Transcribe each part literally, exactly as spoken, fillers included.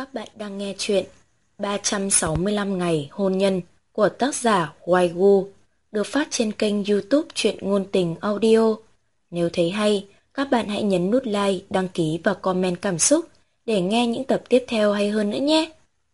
Các bạn đang nghe chuyện ba trăm sáu mươi lăm ngày hôn nhân của tác giả Hoài Gu, được phát trên kênh YouTube Truyện Ngôn Tình Audio. Nếu thấy hay, các bạn hãy nhấn nút like, đăng ký và comment cảm xúc để nghe những tập tiếp theo hay hơn nữa nhé.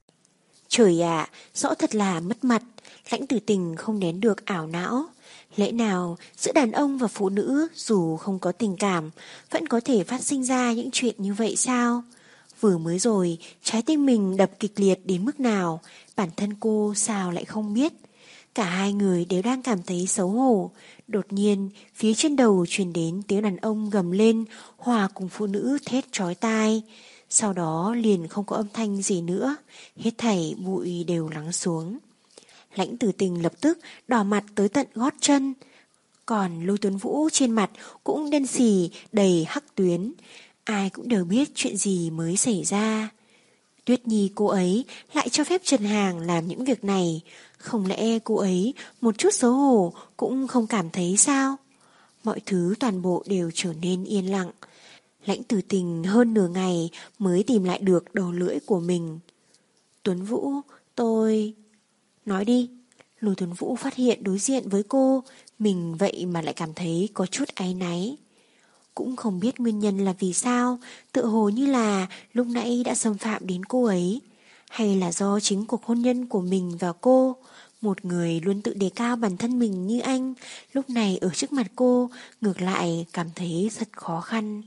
Trời ạ, rõ thật là mất mặt. Lãnh Tử Tình không nén được ảo não. Lẽ nào giữa đàn ông và phụ nữ dù không có tình cảm vẫn có thể phát sinh ra những chuyện như vậy sao? Vừa mới rồi trái tim mình đập kịch liệt đến mức nào, bản thân cô sao lại không biết. Cả hai người đều đang cảm thấy xấu hổ. Đột nhiên phía trên đầu truyền đến tiếng đàn ông gầm lên hòa cùng phụ nữ thét chói tai. Sau đó liền không có âm thanh gì nữa, hết thảy bụi đều lắng xuống. Lãnh Tử Tình lập tức đỏ mặt tới tận gót chân. Còn Lôi Tuấn Vũ trên mặt cũng đen xì đầy hắc tuyến. Ai cũng đều biết chuyện gì mới xảy ra. Tuyết Nhi cô ấy lại cho phép Trần Hàng làm những việc này. Không lẽ cô ấy một chút xấu hổ cũng không cảm thấy sao? Mọi thứ toàn bộ đều trở nên yên lặng. Lãnh Tử Tình hơn nửa ngày mới tìm lại được đầu lưỡi của mình. Tuấn Vũ, tôi... Nói đi. Lôi Tuấn Vũ phát hiện đối diện với cô, mình vậy mà lại cảm thấy có chút áy náy. Cũng không biết nguyên nhân là vì sao, tựa hồ như là lúc nãy đã xâm phạm đến cô ấy. Hay là do chính cuộc hôn nhân của mình và cô, một người luôn tự đề cao bản thân mình như anh, lúc này ở trước mặt cô, ngược lại cảm thấy rất khó khăn.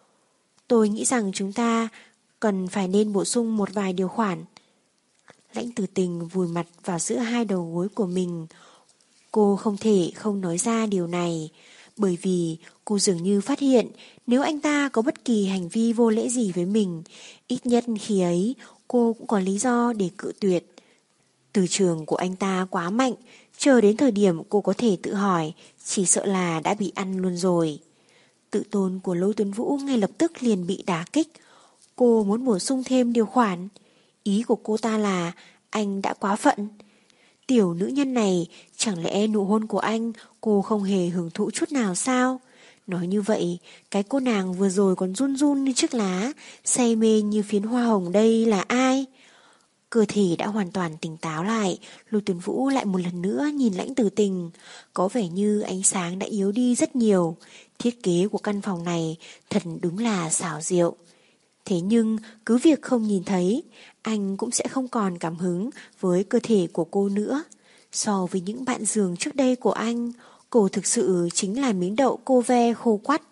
Tôi nghĩ rằng chúng ta cần phải nên bổ sung một vài điều khoản. Lãnh Tử Tình vùi mặt vào giữa hai đầu gối của mình. Cô không thể không nói ra điều này, bởi vì cô dường như phát hiện nếu anh ta có bất kỳ hành vi vô lễ gì với mình, ít nhất khi ấy cô cũng có lý do để cự tuyệt. Từ trường của anh ta quá mạnh, chờ đến thời điểm cô có thể tự hỏi, chỉ sợ là đã bị ăn luôn rồi. Tự tôn của Lôi Tuấn Vũ ngay lập tức liền bị đả kích. Cô muốn bổ sung thêm điều khoản. Ý của cô ta là anh đã quá phận. Tiểu nữ nhân này, chẳng lẽ nụ hôn của anh cô không hề hưởng thụ chút nào sao? Nói như vậy, cái cô nàng vừa rồi còn run run như chiếc lá, say mê như phiến hoa hồng đây là ai? Cơ thể đã hoàn toàn tỉnh táo lại, Lôi Tuấn Vũ lại một lần nữa nhìn Lãnh Tử Tình. Có vẻ như ánh sáng đã yếu đi rất nhiều. Thiết kế của căn phòng này thật đúng là xảo diệu. Thế nhưng cứ việc không nhìn thấy, anh cũng sẽ không còn cảm hứng với cơ thể của cô nữa. So với những bạn giường trước đây của anh, cô thực sự chính là miếng đậu cô ve khô quắt.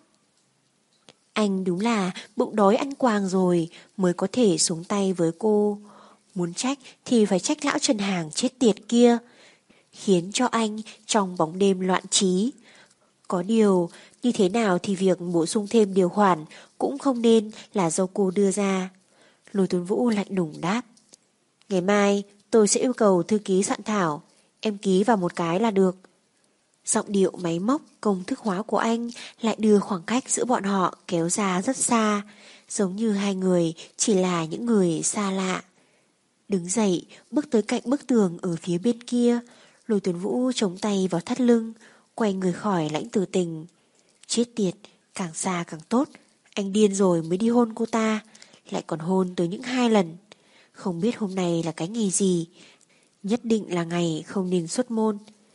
Anh đúng là bụng đói ăn quàng rồi mới có thể xuống tay với cô. Muốn trách thì phải trách lão Trần Hàng chết tiệt kia, khiến cho anh trong bóng đêm loạn trí. Có điều, như thế nào thì việc bổ sung thêm điều khoản cũng không nên là do cô đưa ra. Lôi Tuấn Vũ lạnh lùng đáp. Ngày mai tôi sẽ yêu cầu thư ký soạn thảo, em ký vào một cái là được. Giọng điệu máy móc công thức hóa của anh lại đưa khoảng cách giữa bọn họ kéo ra rất xa, giống như hai người chỉ là những người xa lạ. Đứng dậy, bước tới cạnh bức tường ở phía bên kia, Lôi Tuấn Vũ chống tay vào thắt lưng, quay người khỏi Lãnh Tử Tình. Chết tiệt, càng xa càng tốt, anh điên rồi mới đi hôn cô ta, lại còn hôn tới những hai lần. Không biết hôm nay là cái ngày gì, nhất định là ngày không nên xuất môn.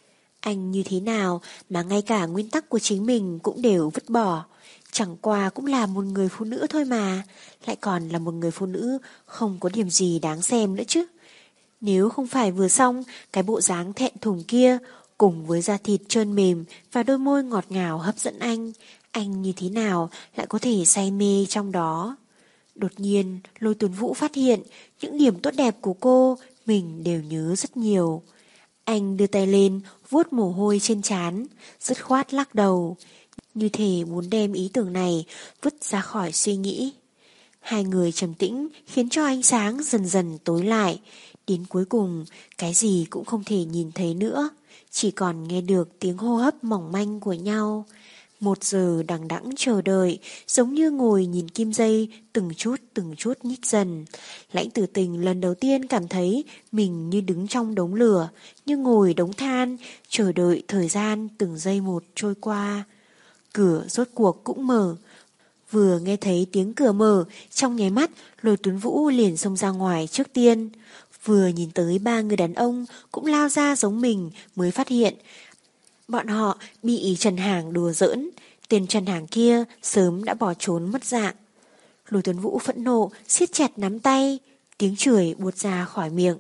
Anh như thế nào mà ngay cả nguyên tắc của chính mình cũng đều vứt bỏ. Chẳng qua cũng là một người phụ nữ thôi mà, lại còn là một người phụ nữ không có điểm gì đáng xem nữa chứ. Nếu không phải vừa xong cái bộ dáng thẹn thùng kia, cùng với da thịt trơn mềm và đôi môi ngọt ngào hấp dẫn anh, anh như thế nào lại có thể say mê trong đó. Đột nhiên Lôi Tuấn Vũ phát hiện những điểm tốt đẹp của cô mình đều nhớ rất nhiều. Anh đưa tay lên vuốt mồ hôi trên trán, dứt khoát lắc đầu, như thể muốn đem ý tưởng này vứt ra khỏi suy nghĩ. Hai người trầm tĩnh khiến cho ánh sáng dần dần tối lại. Đến cuối cùng cái gì cũng không thể nhìn thấy nữa, chỉ còn nghe được tiếng hô hấp mỏng manh của nhau. Một giờ đằng đẵng chờ đợi, giống như ngồi nhìn kim dây từng chút từng chút nhích dần. Lãnh Tử Tình lần đầu tiên cảm thấy mình như đứng trong đống lửa, như ngồi đống than, chờ đợi thời gian từng giây một trôi qua. Cửa rốt cuộc cũng mở. Vừa nghe thấy tiếng cửa mở, trong nháy mắt Lôi Tuấn Vũ liền xông ra ngoài trước tiên. Vừa nhìn tới ba người đàn ông cũng lao ra giống mình mới phát hiện bọn họ bị Trần Hàng đùa giỡn. Tên Trần Hàng kia sớm đã bỏ trốn mất dạng. Lôi Tuấn Vũ phẫn nộ siết chặt nắm tay, tiếng chửi buột ra khỏi miệng.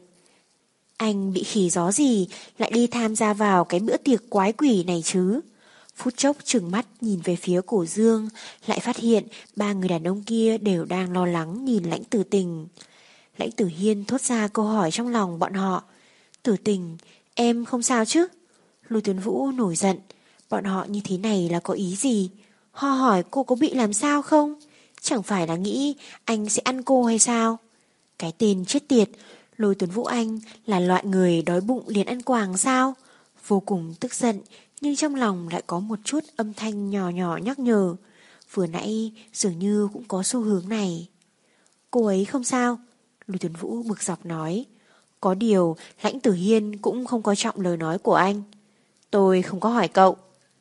Anh bị khỉ gió gì lại đi tham gia vào cái bữa tiệc quái quỷ này chứ? Phút chốc trừng mắt nhìn về phía Cổ Dương, lại phát hiện ba người đàn ông kia đều đang lo lắng nhìn Lãnh Tử Tình. Lãnh Tử Hiên thốt ra câu hỏi trong lòng bọn họ. Tử Tình, em không sao chứ? Lôi Tuấn Vũ nổi giận. Bọn họ như thế này là có ý gì? Họ hỏi cô có bị làm sao không? Chẳng phải là nghĩ anh sẽ ăn cô hay sao? Cái tên chết tiệt, Lôi Tuấn Vũ anh là loại người đói bụng liền ăn quàng sao? Vô cùng tức giận, nhưng trong lòng lại có một chút âm thanh nhỏ nhỏ nhắc nhở. Vừa nãy dường như cũng có xu hướng này. Cô ấy không sao, Lôi Tuấn Vũ bực dọc nói. Có điều Lãnh Tử Hiên cũng không coi trọng lời nói của anh. Tôi không có hỏi cậu.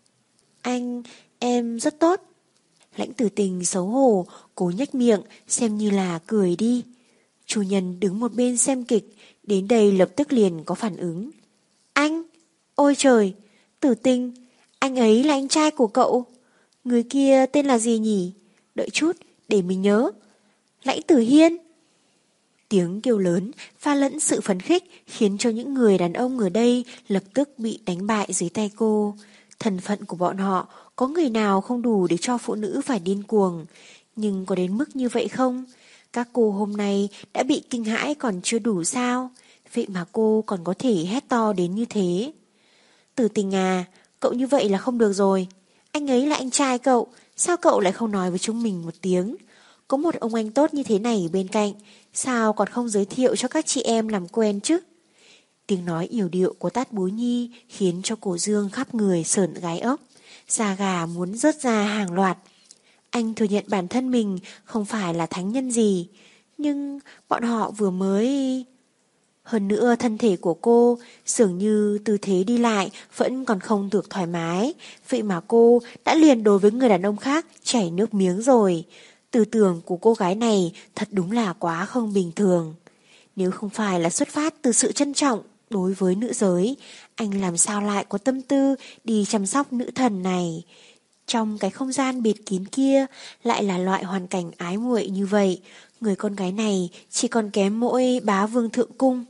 Anh, em rất tốt. Lãnh Tử Tình xấu hổ, cố nhếch miệng xem như là cười đi. Chủ nhân đứng một bên xem kịch, đến đây lập tức liền có phản ứng. Anh, ôi trời, Tử Tình, anh ấy là anh trai của cậu. Người kia tên là gì nhỉ? Đợi chút, để mình nhớ. Lãnh Tử Hiên. Tiếng kêu lớn pha lẫn sự phấn khích khiến cho những người đàn ông ở đây lập tức bị đánh bại dưới tay cô. Thân phận của bọn họ có người nào không đủ để cho phụ nữ phải điên cuồng, nhưng có đến mức như vậy không? Các cô hôm nay đã bị kinh hãi còn chưa đủ sao? Vậy mà cô còn có thể hét to đến như thế. Tử Tình à, cậu như vậy là không được rồi. Anh ấy là anh trai cậu, sao cậu lại không nói với chúng mình một tiếng? Có một ông anh tốt như thế này bên cạnh, sao còn không giới thiệu cho các chị em làm quen chứ? Tiếng nói yểu điệu của Tát Bối Nhi khiến cho Cổ Dương khắp người sởn gai ốc, da gà muốn rớt ra hàng loạt. Anh thừa nhận bản thân mình không phải là thánh nhân gì, nhưng bọn họ vừa mới... Hơn nữa thân thể của cô dường như tư thế đi lại vẫn còn không được thoải mái, vậy mà cô đã liền đối với người đàn ông khác chảy nước miếng rồi. Tư tưởng của cô gái này thật đúng là quá không bình thường. Nếu không phải là xuất phát từ sự trân trọng đối với nữ giới, anh làm sao lại có tâm tư đi chăm sóc nữ thần này? Trong cái không gian biệt kín kia lại là loại hoàn cảnh ái muội như vậy, người con gái này chỉ còn kém mỗi bá vương thượng cung.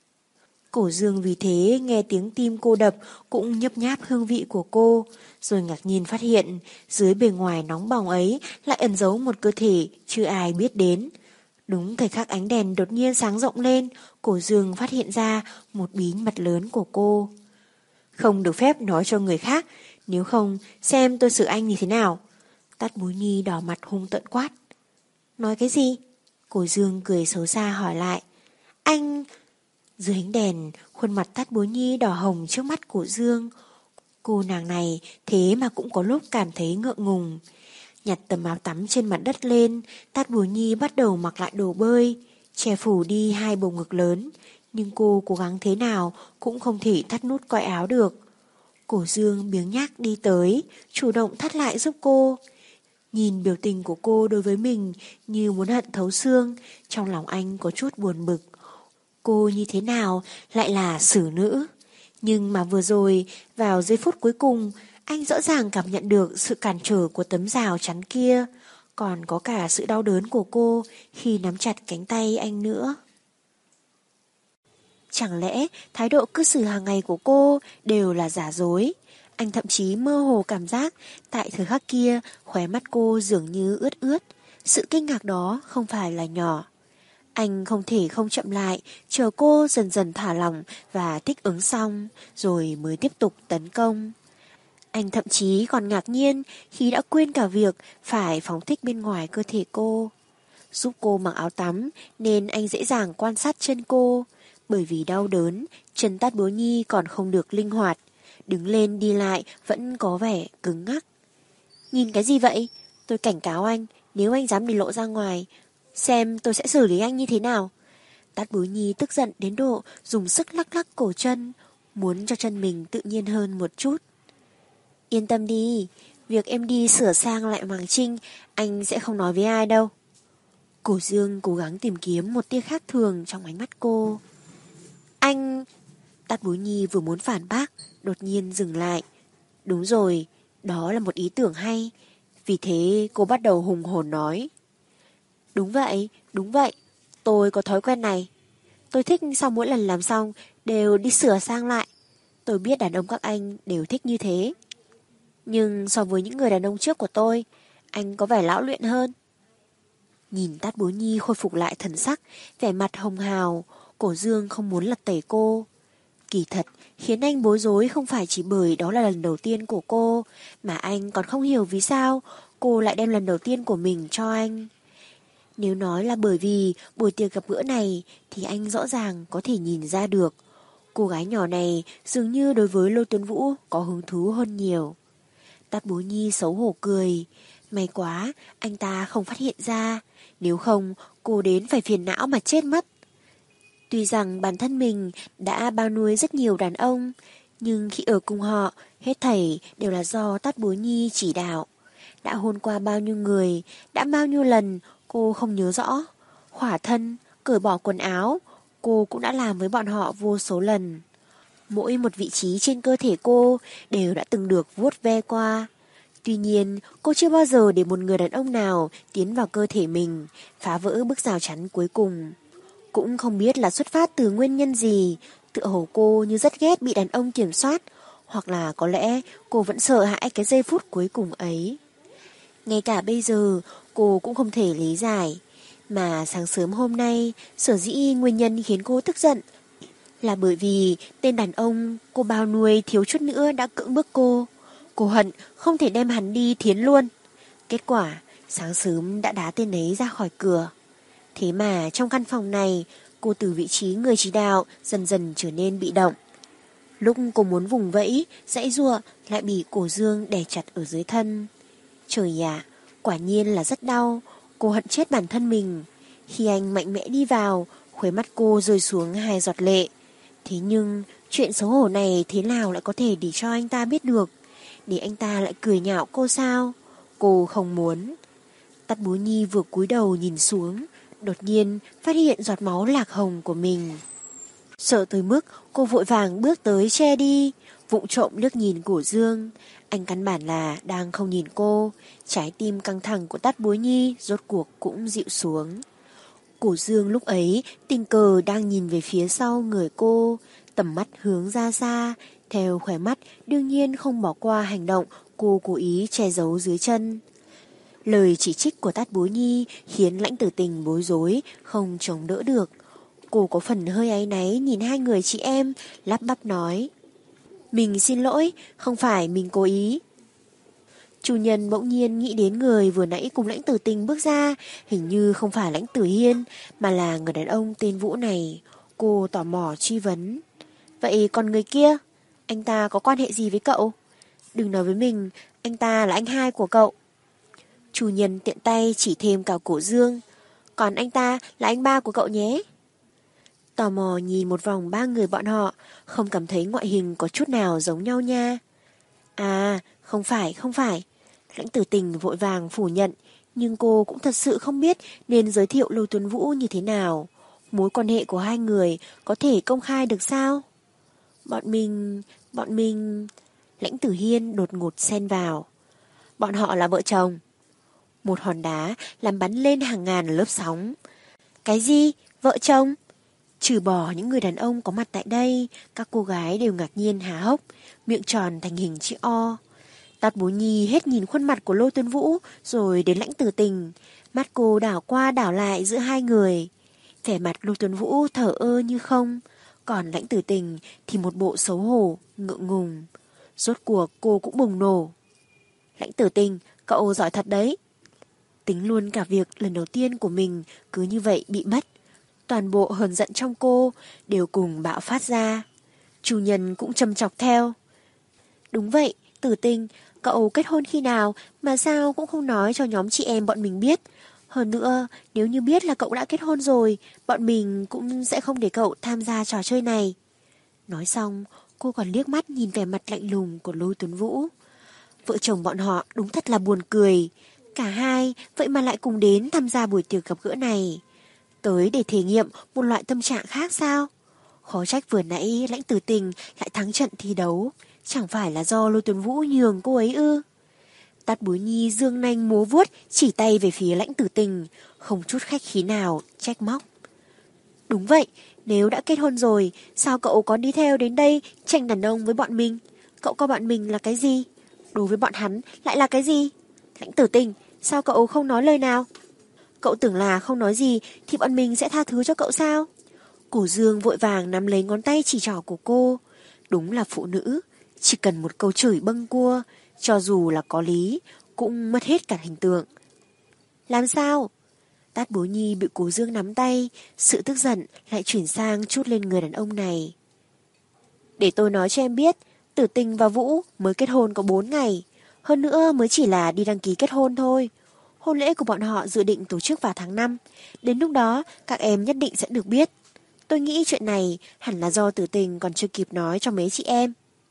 Cổ Dương vì thế nghe tiếng tim cô đập cũng nhấp nháp hương vị của cô, rồi ngạc nhiên phát hiện dưới bề ngoài nóng bỏng ấy lại ẩn giấu một cơ thể chưa ai biết đến. Đúng thời khắc ánh đèn đột nhiên sáng rộng lên, Cổ Dương phát hiện ra một bí mật lớn của cô. Không được phép nói cho người khác, nếu không xem tôi xử anh như thế nào. Tát Bối Nhi đỏ mặt hung tợn quát. Nói cái gì? Cổ Dương cười xấu xa hỏi lại. Anh... Dưới ánh đèn, khuôn mặt Tát Bối Nhi đỏ hồng trước mắt Cổ Dương. Cô nàng này thế mà cũng có lúc cảm thấy ngượng ngùng. Nhặt tấm áo tắm trên mặt đất lên, Tát Bối Nhi bắt đầu mặc lại đồ bơi, che phủ đi hai bầu ngực lớn, nhưng cô cố gắng thế nào cũng không thể thắt nút coi áo được. Cổ Dương biếng nhác đi tới, chủ động thắt lại giúp cô. Nhìn biểu tình của cô đối với mình như muốn hận thấu xương, trong lòng anh có chút buồn bực. Cô như thế nào lại là xử nữ? Nhưng mà vừa rồi, vào giây phút cuối cùng, anh rõ ràng cảm nhận được sự cản trở của tấm rào chắn kia, còn có cả sự đau đớn của cô khi nắm chặt cánh tay anh nữa. Chẳng lẽ thái độ cư xử hàng ngày của cô đều là giả dối? Anh thậm chí mơ hồ cảm giác tại thời khắc kia khóe mắt cô dường như ướt ướt. Sự kinh ngạc đó không phải là nhỏ. Anh không thể không chậm lại, chờ cô dần dần thả lỏng và thích ứng xong, rồi mới tiếp tục tấn công. Anh thậm chí còn ngạc nhiên khi đã quên cả việc phải phóng thích bên ngoài cơ thể cô. Giúp cô mặc áo tắm nên anh dễ dàng quan sát chân cô. Bởi vì đau đớn, chân Tát Bối Nhi còn không được linh hoạt. Đứng lên đi lại vẫn có vẻ cứng ngắc. Nhìn cái gì vậy? Tôi cảnh cáo anh, nếu anh dám đi lộ ra ngoài, xem tôi sẽ xử lý anh như thế nào. Tát Bối Nhi tức giận đến độ dùng sức lắc lắc cổ chân, muốn cho chân mình tự nhiên hơn một chút. Yên tâm đi, Việc em đi sửa sang lại Hoàng Trinh, anh sẽ không nói với ai đâu. Cổ Dương cố gắng tìm kiếm một tia khác thường trong ánh mắt cô. Anh... Tát Bối Nhi vừa muốn phản bác, đột nhiên dừng lại. Đúng rồi, đó là một ý tưởng hay. Vì thế cô bắt đầu hùng hồn nói. Đúng vậy, đúng vậy, tôi có thói quen này. Tôi thích sau mỗi lần làm xong đều đi sửa sang lại. Tôi biết đàn ông các anh đều thích như thế. Nhưng so với những người đàn ông trước của tôi, anh có vẻ lão luyện hơn. Nhìn Tát Bối Nhi khôi phục lại thần sắc, vẻ mặt hồng hào, Cổ Dương không muốn lật tẩy cô. Kỳ thật, khiến anh bối rối không phải chỉ bởi đó là lần đầu tiên của cô, mà anh còn không hiểu vì sao cô lại đem lần đầu tiên của mình cho anh. Nếu nói là bởi vì buổi tiệc gặp gỡ này thì anh rõ ràng có thể nhìn ra được. Cô gái nhỏ này dường như đối với Lôi Tuấn Vũ có hứng thú hơn nhiều. Tát Bối Nhi xấu hổ cười. May quá, anh ta không phát hiện ra. Nếu không, cô đến phải phiền não mà chết mất. Tuy rằng bản thân mình đã bao nuôi rất nhiều đàn ông, nhưng khi ở cùng họ, hết thảy đều là do Tát Bối Nhi chỉ đạo. Đã hôn qua bao nhiêu người, đã bao nhiêu lần, cô không nhớ rõ. Khỏa thân, cởi bỏ quần áo, cô cũng đã làm với bọn họ vô số lần. Mỗi một vị trí trên cơ thể cô đều đã từng được vuốt ve qua. Tuy nhiên, cô chưa bao giờ để một người đàn ông nào tiến vào cơ thể mình, phá vỡ bức rào chắn cuối cùng. Cũng không biết là xuất phát từ nguyên nhân gì, tựa hồ cô như rất ghét bị đàn ông kiểm soát, hoặc là có lẽ cô vẫn sợ hãi cái giây phút cuối cùng ấy. Ngay cả bây giờ, cô cũng không thể lý giải. Mà sáng sớm hôm nay, sở dĩ nguyên nhân khiến cô tức giận là bởi vì tên đàn ông cô bao nuôi thiếu chút nữa đã cưỡng bức cô. Cô hận không thể đem hắn đi thiến luôn. Kết quả, sáng sớm đã đá tên ấy ra khỏi cửa. Thế mà trong căn phòng này, cô từ vị trí người chỉ đạo dần dần trở nên bị động. Lúc cô muốn vùng vẫy, giãy giụa lại bị Cổ Dương đè chặt ở dưới thân. Trời ạ, quả nhiên là rất đau. Cô hận chết bản thân mình. Khi anh mạnh mẽ đi vào, khuấy mắt cô rơi xuống hai giọt lệ. Thế nhưng, chuyện xấu hổ này thế nào lại có thể để cho anh ta biết được? Để anh ta lại cười nhạo cô sao? Cô không muốn. Tát Bối Nhi vừa cúi đầu nhìn xuống, đột nhiên phát hiện giọt máu lạc hồng của mình. Sợ tới mức cô vội vàng bước tới che đi, vụng trộm liếc nhìn Cổ Dương. Anh căn bản là đang không nhìn cô. Trái tim căng thẳng của Tát Bối Nhi rốt cuộc cũng dịu xuống. Cổ Dương lúc ấy tình cờ đang nhìn về phía sau người cô, tầm mắt hướng ra xa, theo khóe mắt đương nhiên không bỏ qua hành động cô cố ý che giấu dưới chân. Lời chỉ trích của Tát Bối Nhi khiến Lãnh Tử Tình bối rối, không chống đỡ được. Cô có phần hơi áy náy nhìn hai người chị em, lắp bắp nói. Mình xin lỗi, không phải mình cố ý. Chủ nhân bỗng nhiên nghĩ đến người vừa nãy cùng Lãnh Tử Tình bước ra, hình như không phải Lãnh Tử Hiên, mà là người đàn ông tên Vũ này. Cô tò mò truy vấn. Vậy còn người kia, anh ta có quan hệ gì với cậu? Đừng nói với mình, anh ta là anh hai của cậu. Chủ nhân tiện tay chỉ thêm cả Cổ Dương. Còn anh ta là anh ba của cậu nhé. Tò mò nhìn một vòng ba người bọn họ, không cảm thấy ngoại hình có chút nào giống nhau nha. À, không phải, không phải. Lãnh Tử Tình vội vàng phủ nhận, nhưng cô cũng thật sự không biết nên giới thiệu Lôi Tuấn Vũ như thế nào. Mối quan hệ của hai người có thể công khai được sao? Bọn mình, bọn mình... Lãnh Tử Hiên đột ngột xen vào. Bọn họ là vợ chồng. Một hòn đá làm bắn lên hàng ngàn lớp sóng. Cái gì? Vợ chồng? Trừ bỏ những người đàn ông có mặt tại đây, các cô gái đều ngạc nhiên há hốc, miệng tròn thành hình chữ O. Tát Bối Nhi hết nhìn khuôn mặt của Lôi Tuấn Vũ rồi đến Lãnh Tử Tình. Mắt cô đảo qua đảo lại giữa hai người. Vẻ mặt Lôi Tuấn Vũ thở ơ như không, còn Lãnh Tử Tình thì một bộ xấu hổ, ngượng ngùng. Rốt cuộc cô cũng bùng nổ. Lãnh Tử Tình, cậu giỏi thật đấy. Tính luôn cả việc lần đầu tiên của mình cứ như vậy bị mất. Toàn bộ hờn giận trong cô đều cùng bạo phát ra. Chủ nhân cũng châm chọc theo. Đúng vậy, Tử Tình, cậu kết hôn khi nào mà sao cũng không nói cho nhóm chị em bọn mình biết. Hơn nữa, nếu như biết là cậu đã kết hôn rồi, bọn mình cũng sẽ không để cậu tham gia trò chơi này. Nói xong, cô còn liếc mắt nhìn vẻ mặt lạnh lùng của Lôi Tuấn Vũ. Vợ chồng bọn họ đúng thật là buồn cười. Cả hai vậy mà lại cùng đến tham gia buổi tiệc gặp gỡ này. Tới để thể nghiệm một loại tâm trạng khác sao? Khó trách vừa nãy Lãnh Tử Tình lại thắng trận thi đấu. Chẳng phải là do Lôi Tuấn Vũ nhường cô ấy ư? Tát Bối Nhi dương nanh múa vuốt, chỉ tay về phía Lãnh Tử Tình, không chút khách khí nào, trách móc. Đúng vậy, nếu đã kết hôn rồi, sao cậu còn đi theo đến đây tranh đàn ông với bọn mình? Cậu coi bọn mình là cái gì? Đối với bọn hắn lại là cái gì? Lãnh Tử Tình, sao cậu không nói lời nào? Cậu tưởng là không nói gì thì bọn mình sẽ tha thứ cho cậu sao? Cổ Dương vội vàng nắm lấy ngón tay chỉ trỏ của cô. Đúng là phụ nữ, chỉ cần một câu chửi bâng cua, cho dù là có lý, cũng mất hết cả hình tượng. Làm sao? Tát Bối Nhi bị Cố Dương nắm tay, sự tức giận lại chuyển sang chút lên người đàn ông này. Để tôi nói cho em biết, Tử Tình và Vũ mới kết hôn có bốn ngày, hơn nữa mới chỉ là đi đăng ký kết hôn thôi. Hôn lễ của bọn họ dự định tổ chức vào tháng năm, đến lúc đó các em nhất định sẽ được biết. Tôi nghĩ chuyện này hẳn là do Tử Tình còn chưa kịp nói cho mấy chị em.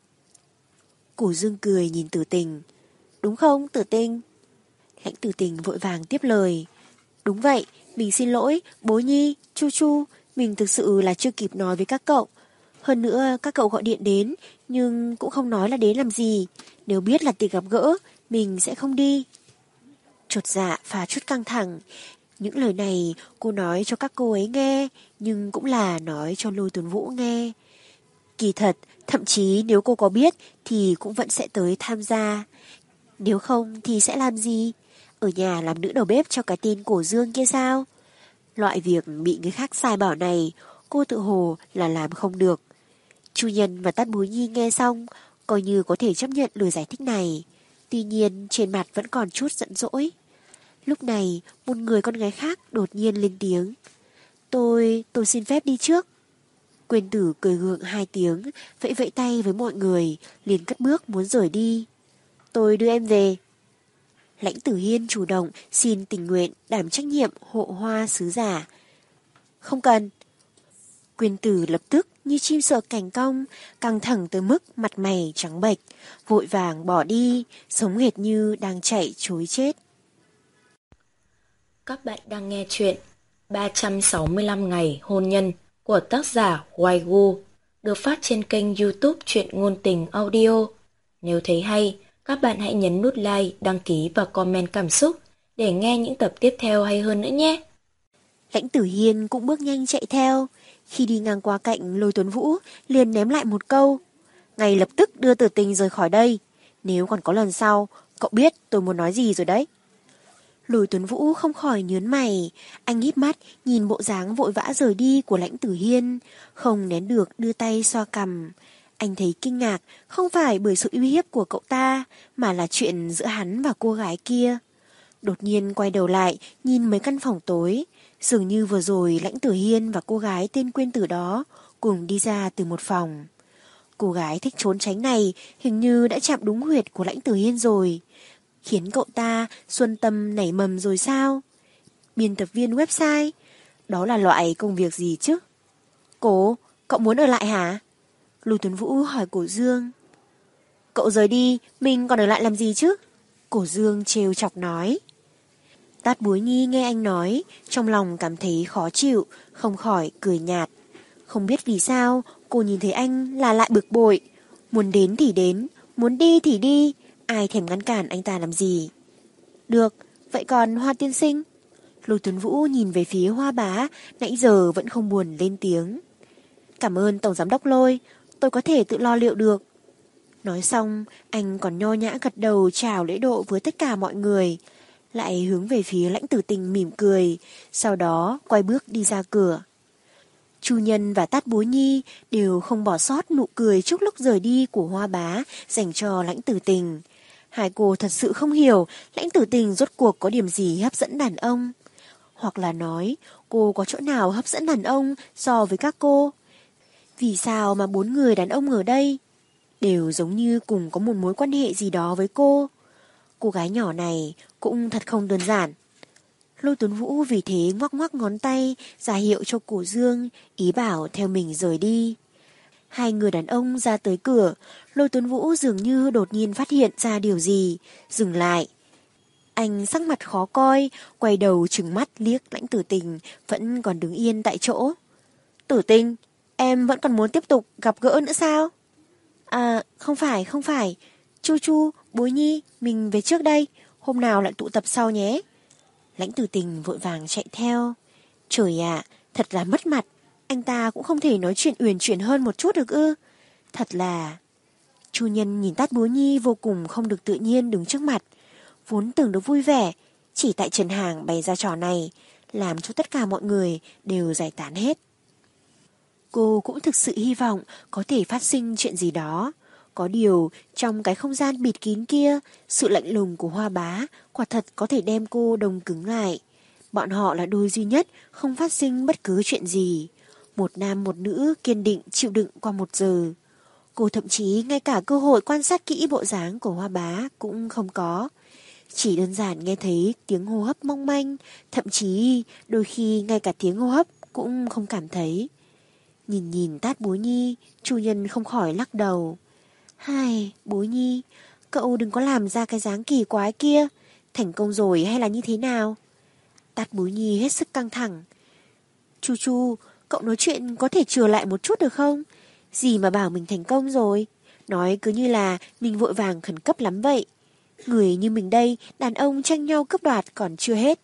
Cổ Dương cười nhìn Tử Tình. Đúng không Tử Tình? Lãnh Tử Tình vội vàng tiếp lời. Đúng vậy, mình xin lỗi, Bối Nhi, Chu Chu, mình thực sự là chưa kịp nói với các cậu. Hơn nữa các cậu gọi điện đến, nhưng cũng không nói là đến làm gì. Nếu biết là tiệc gặp gỡ, mình sẽ không đi. Chột dạ pha chút căng thẳng. Những lời này cô nói cho các cô ấy nghe, nhưng cũng là nói cho Lôi Tuấn Vũ nghe. Kỳ thật, thậm chí nếu cô có biết thì cũng vẫn sẽ tới tham gia. Nếu không thì sẽ làm gì? Ở nhà làm nữ đầu bếp cho cái tên Cổ Dương kia sao? Loại việc bị người khác sai bảo này, cô tự hồ là làm không được. Chu Nhân và Tát Bối Nhi nghe xong, coi như có thể chấp nhận lời giải thích này. Tuy nhiên trên mặt vẫn còn chút giận dỗi. Lúc này, một người con gái khác đột nhiên lên tiếng. Tôi, tôi xin phép đi trước. Quyên Tử cười gượng hai tiếng, vẫy vẫy tay với mọi người, liền cất bước muốn rời đi. Tôi đưa em về. Lãnh Tử Hiên chủ động xin tình nguyện đảm trách nhiệm hộ hoa sứ giả. Không cần. Quyên Tử lập tức như chim sợ cành cong, căng thẳng tới mức mặt mày trắng bệch, vội vàng bỏ đi, sống hệt như đang chạy trối chết. Các bạn đang nghe chuyện ba trăm sáu mươi lăm ngày hôn nhân của tác giả Waigu, được phát trên kênh YouTube Truyện Ngôn Tình Audio. Nếu thấy hay, các bạn hãy nhấn nút like, đăng ký và comment cảm xúc để nghe những tập tiếp theo hay hơn nữa nhé. Lãnh Tử Hiên cũng bước nhanh chạy theo. Khi đi ngang qua cạnh Lôi Tuấn Vũ, liền ném lại một câu. Ngay lập tức đưa Tử Tình rời khỏi đây. Nếu còn có lần sau, cậu biết tôi muốn nói gì rồi đấy. Lôi Tuấn Vũ không khỏi nhớn mày. Anh híp mắt nhìn bộ dáng vội vã rời đi của Lãnh Tử Hiên, không nén được đưa tay xoa cằm. Anh thấy kinh ngạc không phải bởi sự uy hiếp của cậu ta, mà là chuyện giữa hắn và cô gái kia. Đột nhiên quay đầu lại nhìn mấy căn phòng tối, dường như vừa rồi Lãnh Tử Hiên và cô gái tên Quyên Tử đó cùng đi ra từ một phòng. Cô gái thích trốn tránh này hình như đã chạm đúng huyệt của Lãnh Tử Hiên rồi, khiến cậu ta xuân tâm nảy mầm rồi sao? Biên tập viên website, đó là loại công việc gì chứ? Cô, cậu muốn ở lại hả? Lôi Tuấn Vũ hỏi Cổ Dương. Cậu rời đi, mình còn ở lại làm gì chứ? Cổ Dương trêu chọc nói. Tát Bối Nhi nghe anh nói, trong lòng cảm thấy khó chịu, không khỏi cười nhạt. Không biết vì sao, cô nhìn thấy anh là lại bực bội. Muốn đến thì đến, muốn đi thì đi, ai thèm ngăn cản anh ta làm gì. Được, vậy còn Hoa tiên sinh? Lôi Tuấn Vũ nhìn về phía Hoa bá, nãy giờ vẫn không buồn lên tiếng. Cảm ơn Tổng Giám đốc Lôi, tôi có thể tự lo liệu được. Nói xong, anh còn nho nhã gật đầu chào lễ độ với tất cả mọi người, lại hướng về phía Lãnh Tử Tình mỉm cười, sau đó quay bước đi ra cửa. Chu Nhân và Tát Bối Nhi đều không bỏ sót nụ cười chúc lúc rời đi của Hoa bá dành cho Lãnh Tử Tình. Hai cô thật sự không hiểu Lãnh Tử Tình rốt cuộc có điểm gì hấp dẫn đàn ông. Hoặc là nói cô có chỗ nào hấp dẫn đàn ông so với các cô. Vì sao mà bốn người đàn ông ở đây đều giống như cùng có một mối quan hệ gì đó với cô. Cô gái nhỏ này cũng thật không đơn giản. Lôi Tuấn Vũ vì thế ngoắc ngoắc ngón tay ra hiệu cho Cổ Dương, ý bảo theo mình rời đi. Hai người đàn ông ra tới cửa, Lôi Tuấn Vũ dường như đột nhiên phát hiện ra điều gì, dừng lại. Anh sắc mặt khó coi, quay đầu trừng mắt liếc Lãnh Tử Tình vẫn còn đứng yên tại chỗ. Tử Tình, em vẫn còn muốn tiếp tục gặp gỡ nữa sao? À, không phải, không phải. Chu Chu, Bối Nhi, mình về trước đây, hôm nào lại tụ tập sau nhé. Lãnh Tử Tình vội vàng chạy theo. Trời ạ, thật là mất mặt. Anh ta cũng không thể nói chuyện uyển chuyển hơn một chút được ư? Thật là... Chu Nhân nhìn Tát Bối Nhi vô cùng không được tự nhiên đứng trước mặt. Vốn tưởng được vui vẻ, chỉ tại Trần Hàng bày ra trò này, làm cho tất cả mọi người đều giải tán hết. Cô cũng thực sự hy vọng có thể phát sinh chuyện gì đó. Có điều, trong cái không gian bịt kín kia, sự lạnh lùng của Hoa Bá quả thật có thể đem cô đông cứng lại. Bọn họ là đôi duy nhất không phát sinh bất cứ chuyện gì. Một nam một nữ kiên định chịu đựng qua một giờ. Cô thậm chí ngay cả cơ hội quan sát kỹ bộ dáng của Hoa Bá cũng không có. Chỉ đơn giản nghe thấy tiếng hô hấp mong manh, thậm chí đôi khi ngay cả tiếng hô hấp cũng không cảm thấy. Nhìn nhìn Tát Bối Nhi, Chu Nhân không khỏi lắc đầu. Hai, Bối Nhi, cậu đừng có làm ra cái dáng kỳ quái kia. Thành công rồi hay là như thế nào? Tát Bối Nhi hết sức căng thẳng. Chu Chu, cậu nói chuyện có thể chừa lại một chút được không? Gì mà bảo mình thành công rồi? Nói cứ như là mình vội vàng khẩn cấp lắm vậy. Người như mình đây, đàn ông tranh nhau cướp đoạt còn chưa hết.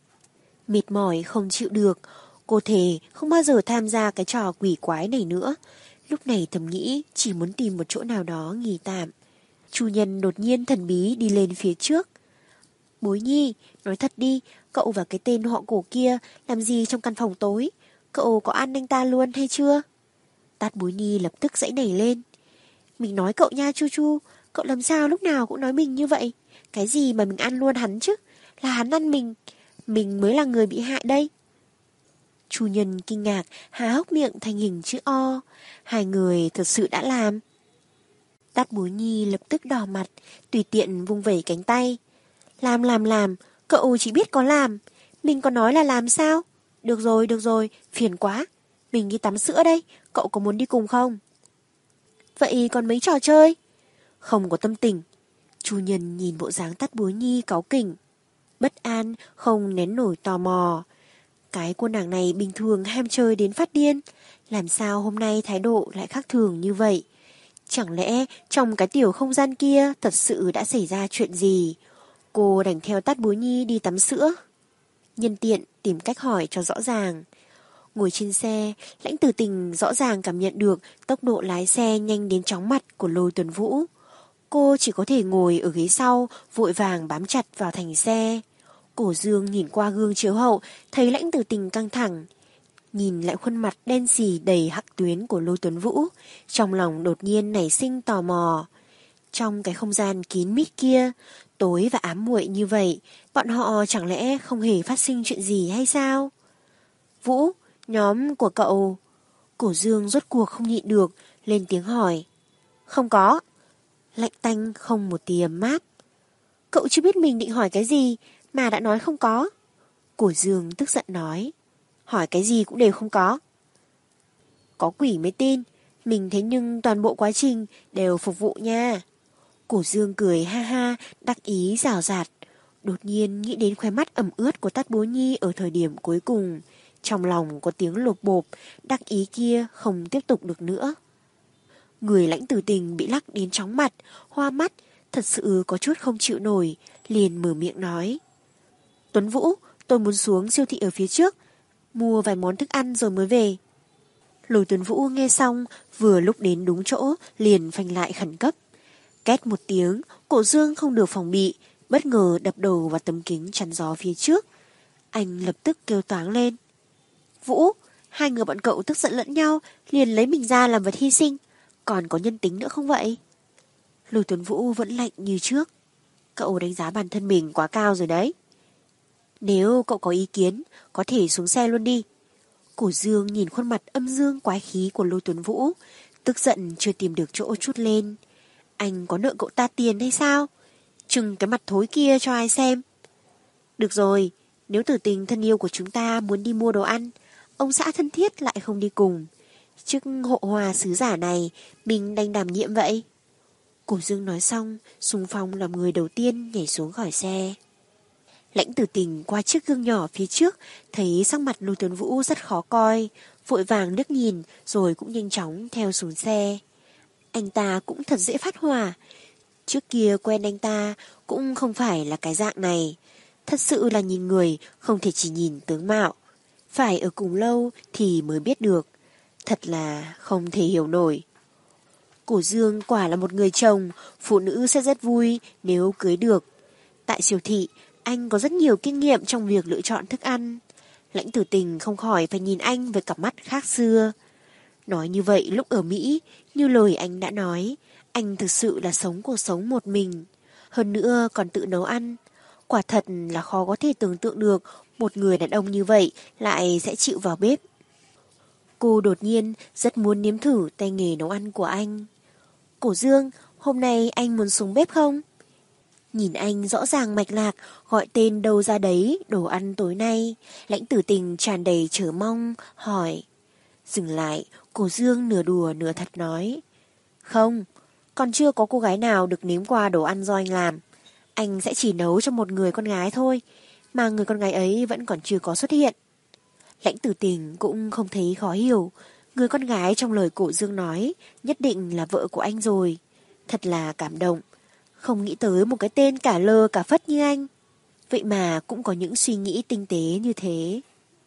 Mệt mỏi không chịu được, cô thề không bao giờ tham gia cái trò quỷ quái này nữa. Lúc này thầm nghĩ chỉ muốn tìm một chỗ nào đó nghỉ tạm. Chu Nhân đột nhiên thần bí đi lên phía trước. Bối Nhi, nói thật đi, cậu và cái tên họ Cổ kia làm gì trong căn phòng tối? Cậu có ăn anh ta luôn hay chưa? Tát Bối Nhi lập tức giãy nảy lên. Mình nói cậu nha Chu Chu, cậu làm sao lúc nào cũng nói mình như vậy? Cái gì mà mình ăn luôn hắn chứ? Là hắn ăn mình, mình mới là người bị hại đây. Chu Nhân kinh ngạc, há hốc miệng thành hình chữ O. Hai người thật sự đã làm. Tát Bối Nhi lập tức đỏ mặt, tùy tiện vung vẩy cánh tay. Làm làm làm, cậu chỉ biết có làm. Mình có nói là làm sao? Được rồi, được rồi, phiền quá. Mình đi tắm sữa đây, cậu có muốn đi cùng không? Vậy còn mấy trò chơi? Không có tâm tình. Chu Nhân nhìn bộ dáng Tát Bối Nhi cáu kỉnh, bất an, không nén nổi tò mò. Cái cô nàng này bình thường ham chơi đến phát điên, làm sao hôm nay thái độ lại khác thường như vậy? Chẳng lẽ trong cái tiểu không gian kia thật sự đã xảy ra chuyện gì? Cô đành theo Tát Bối Nhi đi tắm sữa. Nhân tiện tìm cách hỏi cho rõ ràng. Ngồi trên xe, Lãnh Tử Tình rõ ràng cảm nhận được tốc độ lái xe nhanh đến chóng mặt của Lôi Tuấn Vũ. Cô chỉ có thể ngồi ở ghế sau, vội vàng bám chặt vào thành xe. Cổ Dương nhìn qua gương chiếu hậu, thấy Lãnh Tử Tình căng thẳng. Nhìn lại khuôn mặt đen xì đầy hắc tuyến của Lôi Tuấn Vũ, trong lòng đột nhiên nảy sinh tò mò. Trong cái không gian kín mít kia, tối và ám muội như vậy, bọn họ chẳng lẽ không hề phát sinh chuyện gì hay sao? Vũ, nhóm của cậu... Cổ Dương rốt cuộc không nhịn được, lên tiếng hỏi. Không có. Lạnh tanh không một tia ấm mát. Cậu chưa biết mình định hỏi cái gì mà đã nói không có. Cổ Dương tức giận nói. Hỏi cái gì cũng đều không có. Có quỷ mới tin. Mình thế nhưng toàn bộ quá trình đều phục vụ nha. Cổ Dương cười ha ha, đắc ý rào rạt. Đột nhiên nghĩ đến khóe mắt ẩm ướt của Tát Bối Nhi ở thời điểm cuối cùng. Trong lòng có tiếng lột bộp, đắc ý kia không tiếp tục được nữa. Người Lãnh Tử Tình bị lắc đến chóng mặt, hoa mắt, thật sự có chút không chịu nổi, liền mở miệng nói. Tuấn Vũ, tôi muốn xuống siêu thị ở phía trước, mua vài món thức ăn rồi mới về. Lôi Tuấn Vũ nghe xong, vừa lúc đến đúng chỗ, liền phanh lại khẩn cấp. Két một tiếng, Cổ Dương không được phòng bị, bất ngờ đập đầu vào tấm kính chắn gió phía trước. Anh lập tức kêu toáng lên. Vũ, hai người bọn cậu tức giận lẫn nhau, liền lấy mình ra làm vật hy sinh. Còn có nhân tính nữa không vậy? Lôi Tuấn Vũ vẫn lạnh như trước. Cậu đánh giá bản thân mình quá cao rồi đấy. Nếu cậu có ý kiến, có thể xuống xe luôn đi. Cổ Dương nhìn khuôn mặt âm dương quái khí của Lôi Tuấn Vũ, tức giận chưa tìm được chỗ chút lên. Anh có nợ cậu ta tiền hay sao? Trừng cái mặt thối kia cho ai xem. Được rồi, nếu Tử Tình thân yêu của chúng ta muốn đi mua đồ ăn, ông xã thân thiết lại không đi cùng. chức hộ hòa sứ giả này mình đành đảm nhiệm vậy. Cổ Dương nói xong, xung phong làm người đầu tiên nhảy xuống khỏi xe. Lãnh Tử Tình qua chiếc gương nhỏ phía trước, thấy sắc mặt Lưu Tuấn Vũ rất khó coi, vội vàng liếc nhìn rồi cũng nhanh chóng theo xuống xe. Anh ta cũng thật dễ phát hỏa. Trước kia quen anh ta cũng không phải là cái dạng này. Thật sự là nhìn người không thể chỉ nhìn tướng mạo. Phải ở cùng lâu thì mới biết được. Thật là không thể hiểu nổi. Cổ Dương quả là một người chồng, phụ nữ sẽ rất vui nếu cưới được. Tại siêu thị, anh có rất nhiều kinh nghiệm trong việc lựa chọn thức ăn. Lãnh Tử Tình không khỏi phải nhìn anh với cặp mắt khác xưa. Nói như vậy lúc ở Mỹ, như lời anh đã nói, anh thực sự là sống cuộc sống một mình. Hơn nữa còn tự nấu ăn. Quả thật là khó có thể tưởng tượng được một người đàn ông như vậy lại sẽ chịu vào bếp. Cô đột nhiên rất muốn nếm thử tay nghề nấu ăn của anh. Cổ Dương, hôm nay anh muốn xuống bếp không? Nhìn anh rõ ràng mạch lạc, gọi tên đâu ra đấy, đồ ăn tối nay. Lãnh Tử Tình tràn đầy chờ mong, hỏi. Dừng lại, Cổ Dương nửa đùa nửa thật nói. Không, còn chưa có cô gái nào được nếm qua đồ ăn do anh làm. Anh sẽ chỉ nấu cho một người con gái thôi, mà người con gái ấy vẫn còn chưa có xuất hiện. Lãnh Tử Tình cũng không thấy khó hiểu. Người con gái trong lời Cổ Dương nói nhất định là vợ của anh rồi. Thật là cảm động. Không nghĩ tới một cái tên cả lơ cả phất như anh. Vậy mà cũng có những suy nghĩ tinh tế như thế.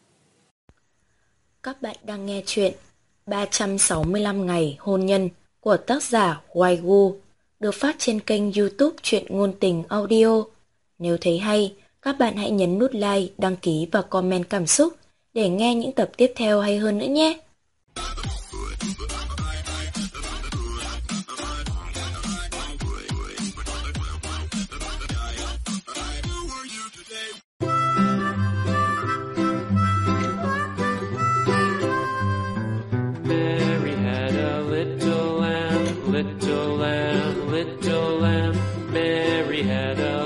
Các bạn đang nghe chuyện ba trăm sáu mươi lăm ngày hôn nhân của tác giả Hoài Gu, được phát trên kênh YouTube Truyện Ngôn Tình Audio. Nếu thấy hay, các bạn hãy nhấn nút like, đăng ký và comment cảm xúc để nghe những tập tiếp theo hay hơn nữa nhé. Mary had a little lamb, little lamb, little lamb. Mary had a